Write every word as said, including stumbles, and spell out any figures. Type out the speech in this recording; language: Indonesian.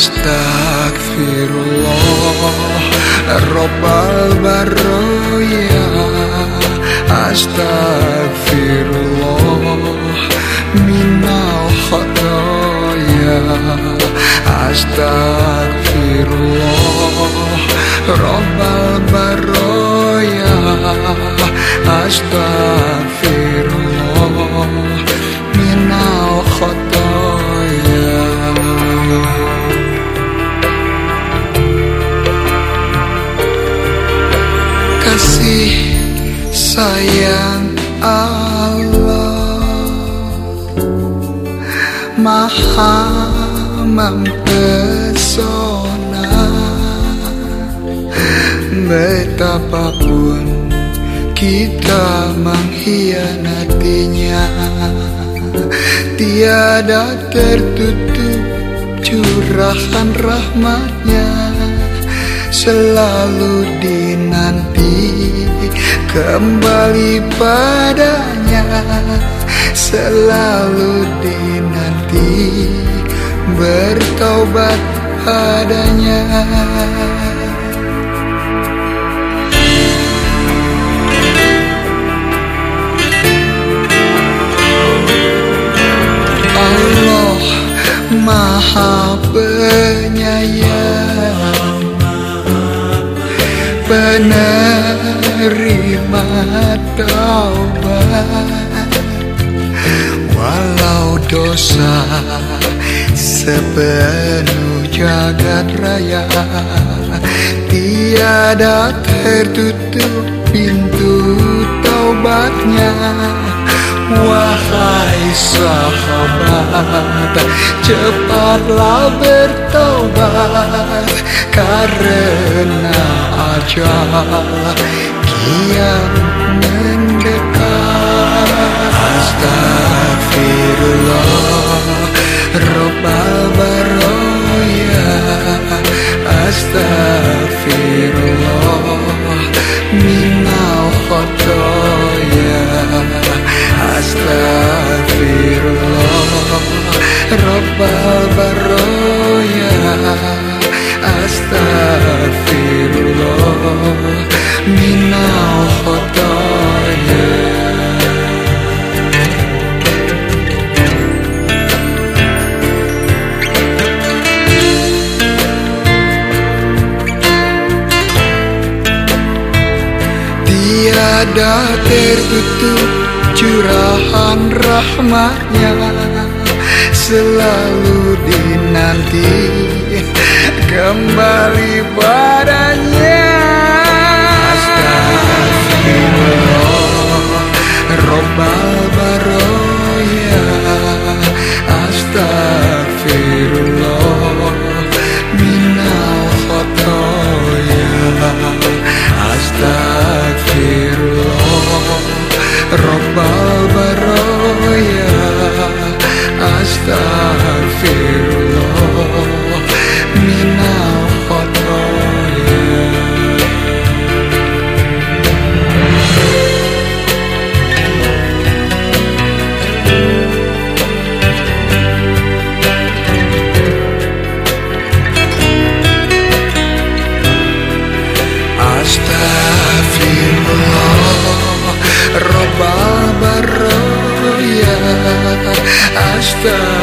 Astagfirullah Rabbal Barroya. Astagfirullah minal khotoya. Astagfirullah Rabbal Barroya. Astagfirullah minal khotoya. Kasih sayang Allah Maha mempesona. Betapapun kita mengkhianatinya, tiada tertutup curahan rahmatnya. Selalu dinanti kembali padanya, selalu dinanti bertaubat padanya. Allah Maha Penyayang, penerima taubat. Walau dosa sepenuh jagat raya, tiada tertutup pintu taubatnya. Wahai sahabat, cepatlah bertaubat, karena ajal kian mendekat. Astagfirullah Rabbal Barroya. Astagfirullah minal khotoya. Astagfirullah Rabbal Barroya. Astagfirullah minal khotoya. Tiada tertutup curahan rahmatnya, selalu dinanti kembali padanya. Astagfirullah Rabbal Barroya. Astagfirullah minal khotoya. Astagfirullah Rabbal Barroya. Astagfirullah minal khotoya. Astagfirullah Rabbal Barroya. Astagfirullah